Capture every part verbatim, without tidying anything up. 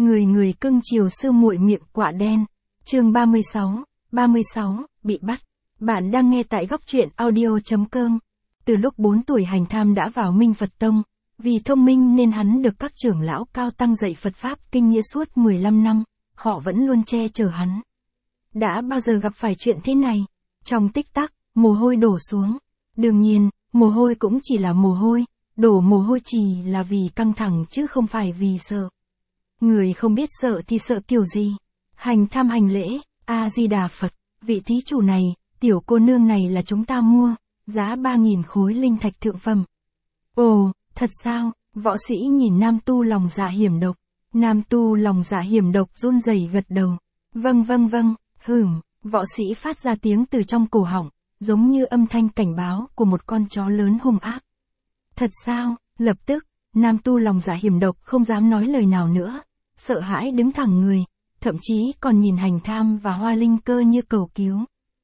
Người người cưng chiều sư muội miệng quạ đen. Chương ba mươi sáu, ba mươi sáu, bị bắt. Bạn đang nghe tại góc truyện audio chấm com. Từ lúc bốn tuổi Hành Tham đã vào Minh Phật Tông, vì thông minh nên hắn được các trưởng lão cao tăng dạy Phật Pháp kinh nghĩa suốt mười lăm năm, họ vẫn luôn che chở hắn. Đã bao giờ gặp phải chuyện thế này? Trong tích tắc, mồ hôi đổ xuống. Đương nhiên, mồ hôi cũng chỉ là mồ hôi, đổ mồ hôi chỉ là vì căng thẳng chứ không phải vì sợ. Người không biết sợ thì sợ kiểu gì? Hành Tham hành lễ, A-di-đà Phật, vị thí chủ này, tiểu cô nương này là chúng ta mua, giá ba nghìn khối linh thạch thượng phẩm. Ồ, thật sao? Võ sĩ nhìn nam tu lòng dạ hiểm độc. Nam tu lòng dạ hiểm độc run rẩy gật đầu. Vâng vâng vâng, hửm, võ sĩ phát ra tiếng từ trong cổ họng, giống như âm thanh cảnh báo của một con chó lớn hung ác. Thật sao? Lập tức, nam tu lòng dạ hiểm độc không dám nói lời nào nữa, sợ hãi đứng thẳng người, thậm chí còn nhìn Hành Tham và Hoa Linh Cơ như cầu cứu.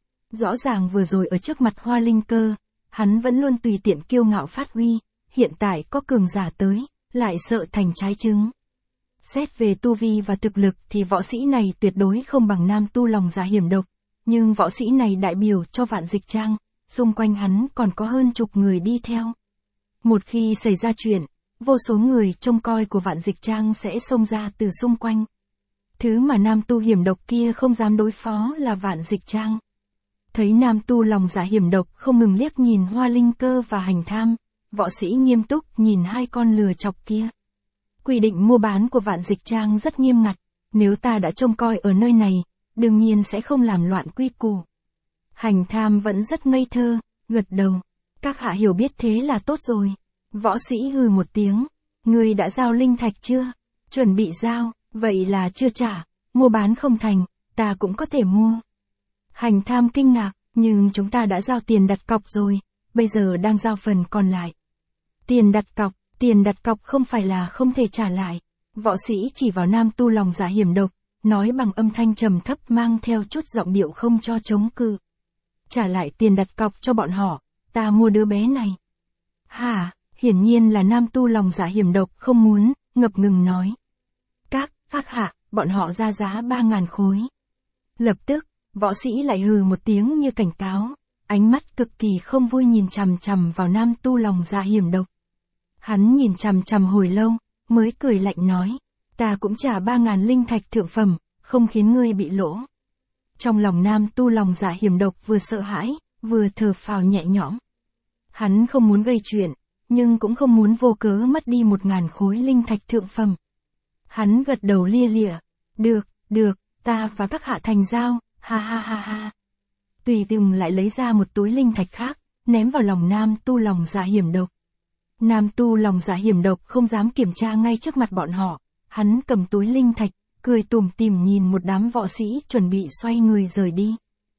Rõ ràng vừa rồi ở trước mặt Hoa Linh Cơ, hắn vẫn luôn tùy tiện kiêu ngạo phát huy, hiện tại có cường giả tới, lại sợ thành trái chứng. Xét về tu vi và thực lực thì võ sĩ này tuyệt đối không bằng nam tu lòng dạ hiểm độc, nhưng võ sĩ này đại biểu cho Vạn Dịch Trang, xung quanh hắn còn có hơn chục người đi theo. Một khi xảy ra chuyện, vô số người trông coi của Vạn Dịch Trang sẽ xông ra từ xung quanh. Thứ mà nam tu hiểm độc kia không dám đối phó là Vạn Dịch Trang. Thấy nam tu lòng dạ hiểm độc không ngừng liếc nhìn Hoa Linh Cơ và Hành Tham, võ sĩ nghiêm túc nhìn hai con lừa chọc kia. Quy định mua bán của Vạn Dịch Trang rất nghiêm ngặt, nếu ta đã trông coi ở nơi này, đương nhiên sẽ không làm loạn quy củ. Hành Tham vẫn rất ngây thơ, gật đầu. Các hạ hiểu biết thế là tốt rồi. Võ sĩ hừ một tiếng. Ngươi đã giao linh thạch chưa? Chuẩn bị giao, vậy là chưa trả. Mua bán không thành, ta cũng có thể mua. Hành Tham kinh ngạc, nhưng chúng ta đã giao tiền đặt cọc rồi, bây giờ đang giao phần còn lại. Tiền đặt cọc, tiền đặt cọc không phải là không thể trả lại. Võ sĩ chỉ vào nam tu lòng dạ hiểm độc, nói bằng âm thanh trầm thấp mang theo chút giọng điệu không cho chống cự. Trả lại tiền đặt cọc cho bọn họ, ta mua đứa bé này. Hả? Hiển nhiên là nam tu lòng dạ hiểm độc không muốn, ngập ngừng nói. Các, các hạ, bọn họ ra giá ba ngàn khối. Lập tức, võ sĩ lại hừ một tiếng như cảnh cáo, ánh mắt cực kỳ không vui nhìn chằm chằm vào nam tu lòng dạ hiểm độc. Hắn nhìn chằm chằm hồi lâu, mới cười lạnh nói, ta cũng trả ba ngàn linh thạch thượng phẩm, không khiến ngươi bị lỗ. Trong lòng nam tu lòng dạ hiểm độc vừa sợ hãi, vừa thở phào nhẹ nhõm. Hắn không muốn gây chuyện, nhưng cũng không muốn vô cớ mất đi một ngàn khối linh thạch thượng phẩm. Hắn gật đầu lia lịa, được, được, ta và các hạ thành giao, ha ha ha ha. Tùy từng lại lấy ra một túi linh thạch khác, ném vào lòng nam tu lòng dạ hiểm độc. Nam tu lòng dạ hiểm độc không dám kiểm tra ngay trước mặt bọn họ, hắn cầm túi linh thạch, cười tủm tỉm nhìn một đám võ sĩ chuẩn bị xoay người rời đi.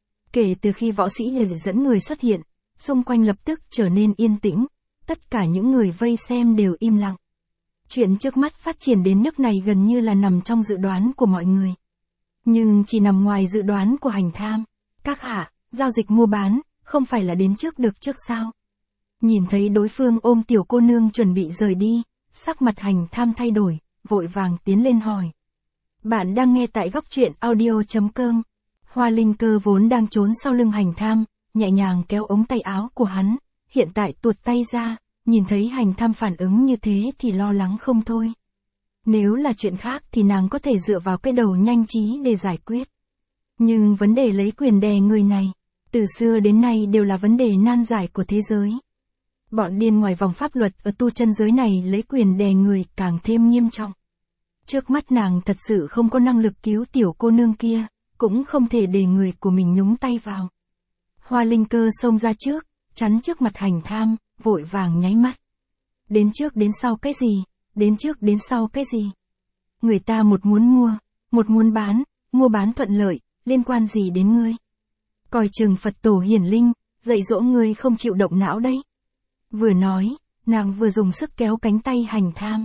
Kể từ khi võ sĩ để dẫn người xuất hiện, xung quanh lập tức trở nên yên tĩnh, tất cả những người vây xem đều im lặng. Chuyện trước mắt phát triển đến nước này gần như là nằm trong dự đoán của mọi người. Nhưng chỉ nằm ngoài dự đoán của Hành Tham. Các hạ, giao dịch mua bán, không phải là đến trước được trước sao? Nhìn thấy đối phương ôm tiểu cô nương chuẩn bị rời đi, sắc mặt Hành Tham thay đổi, vội vàng tiến lên hỏi. Bạn đang nghe tại góc truyện audio chấm com. Hoa Linh Cơ vốn đang trốn sau lưng Hành Tham, nhẹ nhàng kéo ống tay áo của hắn, hiện tại tuột tay ra, nhìn thấy Hành Tham phản ứng như thế thì lo lắng không thôi. Nếu là chuyện khác thì nàng có thể dựa vào cái đầu nhanh trí để giải quyết. Nhưng vấn đề lấy quyền đè người này, từ xưa đến nay đều là vấn đề nan giải của thế giới. Bọn điên ngoài vòng pháp luật ở tu chân giới này lấy quyền đè người càng thêm nghiêm trọng. Trước mắt nàng thật sự không có năng lực cứu tiểu cô nương kia, cũng không thể để người của mình nhúng tay vào. Hoa Linh Cơ xông ra trước, chắn trước mặt Hành Tham, vội vàng nháy mắt. Đến trước đến sau cái gì? Đến trước đến sau cái gì? Người ta một muốn mua, một muốn bán, mua bán thuận lợi, liên quan gì đến ngươi? Coi chừng Phật tổ hiển linh, dạy dỗ ngươi không chịu động não đấy. Vừa nói, nàng vừa dùng sức kéo cánh tay Hành Tham.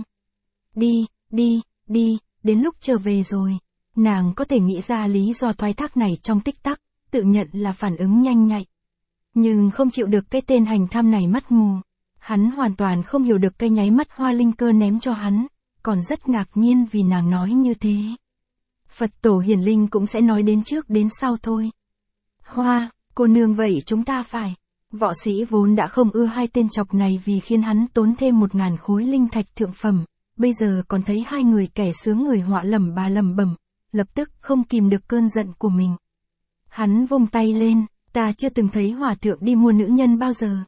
Đi, đi, đi, đến lúc trở về rồi. Nàng có thể nghĩ ra lý do thoái thác này trong tích tắc, tự nhận là phản ứng nhanh nhạy. Nhưng không chịu được cái tên Hành Tham này mắt mù. Hắn hoàn toàn không hiểu được cái nháy mắt Hoa Linh Cơ ném cho hắn, còn rất ngạc nhiên vì nàng nói như thế. Phật tổ hiển linh cũng sẽ nói đến trước đến sau thôi. Hoa, cô nương vậy chúng ta phải. Võ sĩ vốn đã không ưa hai tên chọc này vì khiến hắn tốn thêm một ngàn khối linh thạch thượng phẩm, bây giờ còn thấy hai người kẻ sướng người họa lẩm bà lẩm bẩm, lập tức không kìm được cơn giận của mình. Hắn vung tay lên, ta chưa từng thấy hòa thượng đi mua nữ nhân bao giờ.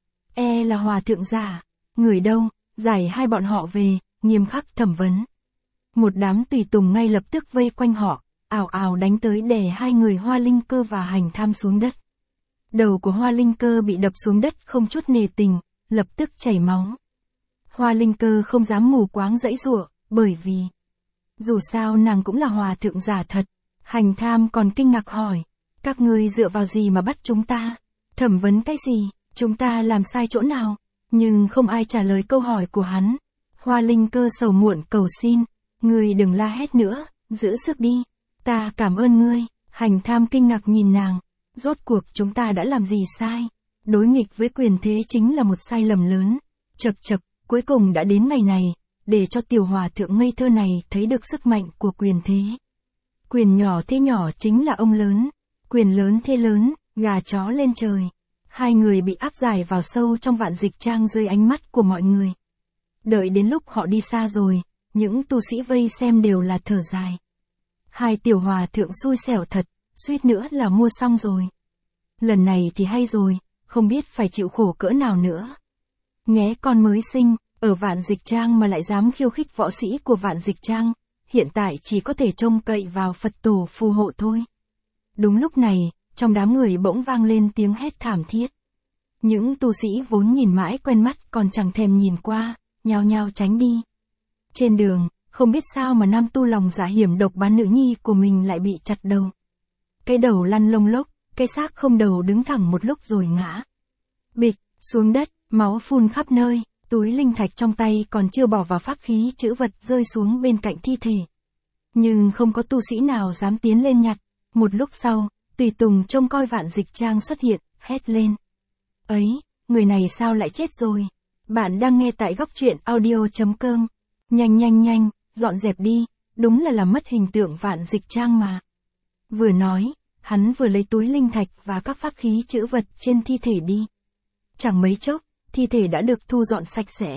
E là hòa thượng giả, người đâu, giải hai bọn họ về, nghiêm khắc thẩm vấn. Một đám tùy tùng ngay lập tức vây quanh họ, ào ào đánh tới đè hai người Hoa Linh Cơ và Hành Tham xuống đất. Đầu của Hoa Linh Cơ bị đập xuống đất không chút nề tình, lập tức chảy máu. Hoa Linh Cơ không dám mù quáng giãy giụa, bởi vì dù sao nàng cũng là hòa thượng giả thật. Hành Tham còn kinh ngạc hỏi, các ngươi dựa vào gì mà bắt chúng ta? Thẩm vấn cái gì? Chúng ta làm sai chỗ nào? Nhưng không ai trả lời câu hỏi của hắn. Hoa Linh Cơ sầu muộn cầu xin, ngươi đừng la hét nữa, giữ sức đi. Ta cảm ơn ngươi. Hành Tham kinh ngạc nhìn nàng, rốt cuộc chúng ta đã làm gì sai? Đối nghịch với quyền thế chính là một sai lầm lớn. Chật chật, cuối cùng đã đến ngày này, để cho tiểu hòa thượng ngây thơ này thấy được sức mạnh của quyền thế. Quyền nhỏ thế nhỏ chính là ông lớn, quyền lớn thế lớn, gà chó lên trời. Hai người bị áp giải vào sâu trong Vạn Dịch Trang dưới ánh mắt của mọi người. Đợi đến lúc họ đi xa rồi, những tu sĩ vây xem đều là thở dài. Hai tiểu hòa thượng xui xẻo thật, suýt nữa là mua xong rồi. Lần này thì hay rồi, không biết phải chịu khổ cỡ nào nữa. Nghé con mới sinh, ở Vạn Dịch Trang mà lại dám khiêu khích võ sĩ của Vạn Dịch Trang, hiện tại chỉ có thể trông cậy vào Phật tổ phù hộ thôi. Đúng lúc này, trong đám người bỗng vang lên tiếng hét thảm thiết. Những tu sĩ vốn nhìn mãi quen mắt còn chẳng thèm nhìn qua, nhao nhao tránh đi. Trên đường, không biết sao mà nam tu lòng dạ hiểm độc bán nữ nhi của mình lại bị chặt đầu. Cái đầu lăn lông lốc, cái xác không đầu đứng thẳng một lúc rồi ngã. Bịch, xuống đất, máu phun khắp nơi, túi linh thạch trong tay còn chưa bỏ vào pháp khí chữ vật rơi xuống bên cạnh thi thể. Nhưng không có tu sĩ nào dám tiến lên nhặt. Một lúc sau, tùy tùng trông coi Vạn Dịch Trang xuất hiện, hét lên. Ấy, người này sao lại chết rồi? Bạn đang nghe tại góc truyện audio chấm com. Nhanh nhanh nhanh, dọn dẹp đi, đúng là làm mất hình tượng Vạn Dịch Trang mà. Vừa nói, hắn vừa lấy túi linh thạch và các pháp khí chữ vật trên thi thể đi. Chẳng mấy chốc, thi thể đã được thu dọn sạch sẽ.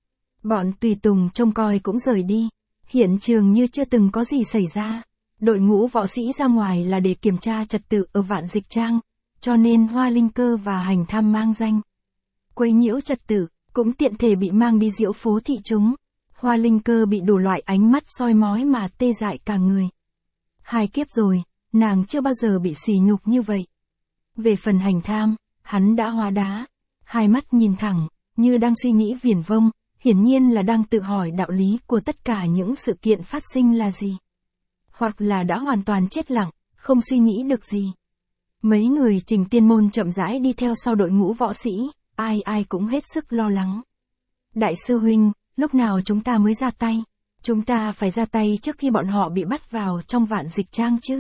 Bọn tùy tùng trông coi cũng rời đi. Hiện trường như chưa từng có gì xảy ra. Đội ngũ võ sĩ ra ngoài là để kiểm tra trật tự ở Vạn Dịch Trang, cho nên Hoa Linh Cơ và Hành Tham mang danh quấy nhiễu trật tự, cũng tiện thể bị mang đi diễu phố thị chúng. Hoa Linh Cơ bị đủ loại ánh mắt soi mói mà tê dại cả người. Hai kiếp rồi, nàng chưa bao giờ bị sỉ nhục như vậy. Về phần Hành Tham, hắn đã hóa đá, hai mắt nhìn thẳng, như đang suy nghĩ viển vông, hiển nhiên là đang tự hỏi đạo lý của tất cả những sự kiện phát sinh là gì. Hoặc là đã hoàn toàn chết lặng, không suy nghĩ được gì. Mấy người Trình Tiên Môn chậm rãi đi theo sau đội ngũ võ sĩ, ai ai cũng hết sức lo lắng. Đại sư huynh, lúc nào chúng ta mới ra tay? Chúng ta phải ra tay trước khi bọn họ bị bắt vào trong Vạn Dịch Trang chứ.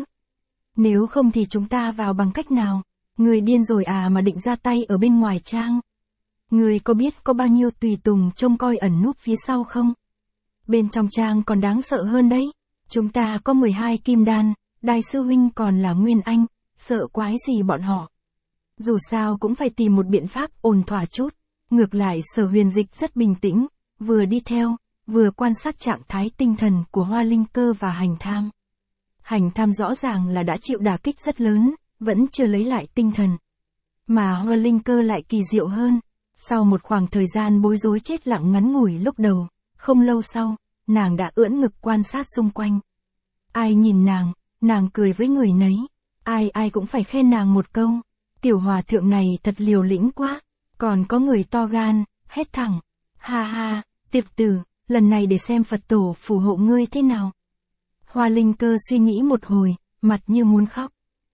Nếu không thì chúng ta vào bằng cách nào? Người điên rồi à mà định ra tay ở bên ngoài trang? Người có biết có bao nhiêu tùy tùng trông coi ẩn núp phía sau không? Bên trong trang còn đáng sợ hơn đấy. Chúng ta có mười hai kim đan, đại sư huynh còn là Nguyên Anh, sợ quái gì bọn họ. Dù sao cũng phải tìm một biện pháp ổn thỏa chút. Ngược lại Sở Huyền Dịch rất bình tĩnh, vừa đi theo, vừa quan sát trạng thái tinh thần của Hoa Linh Cơ và Hành Tham. Hành Tham rõ ràng là đã chịu đả kích rất lớn, vẫn chưa lấy lại tinh thần. Mà Hoa Linh Cơ lại kỳ diệu hơn. Sau một khoảng thời gian bối rối chết lặng ngắn ngủi lúc đầu, không lâu sau, nàng đã ưỡn ngực quan sát xung quanh. Ai nhìn nàng, nàng cười với người nấy. Ai ai cũng phải khen nàng một câu. Tiểu hòa thượng này thật liều lĩnh quá. Còn có người to gan, hét thẳng. Ha ha, tiệp tử, lần này để xem Phật tổ phù hộ ngươi thế nào. Hoa Linh Cơ suy nghĩ một hồi, mặt như muốn khóc.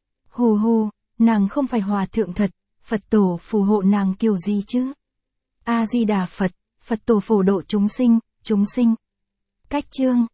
Hù hù, nàng không phải hòa thượng thật, Phật tổ phù hộ nàng kiểu gì chứ? A Di Đà Phật, Phật tổ phổ độ chúng sinh, chúng sinh. Cách chương